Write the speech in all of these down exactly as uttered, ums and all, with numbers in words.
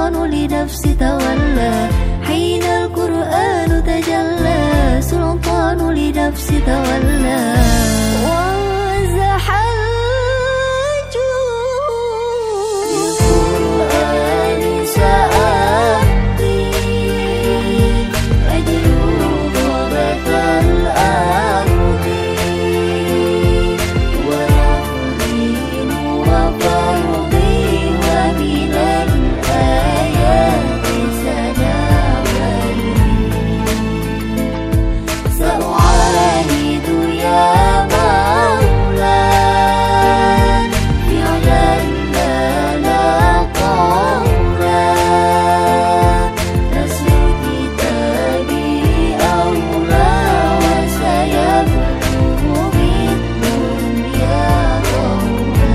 سلطان لنفسي تولى حين القرآن تجلى سلطان لنفسي تولى وزح القرآن سأبقي أجلو غربة الأرض ورحمين وفرضي ومن الآيات سناولي سأعاهد يا مولاي فعلا لا لا قولا نسل كتابي أولى وسيبلغ من دنيا قولا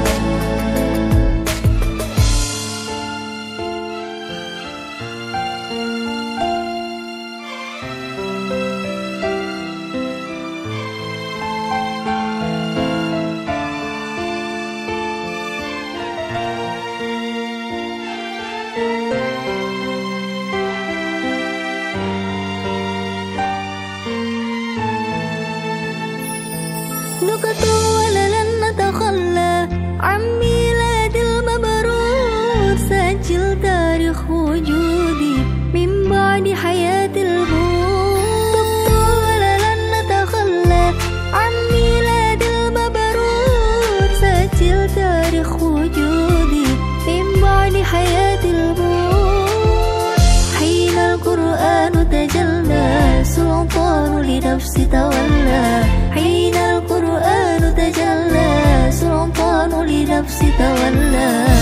نكت ولن نتخلى عن ميلاد المبرور سجل تاريخ وجودي من بعد حياة الموت ولن نتخلى عن ميلاد المبرور سجل تاريخ وجودي من بعد حياة الموت حين القرآن تجلى سلطان لنفسي تولى حين القرآن تجلى سلطان لنفسي تولى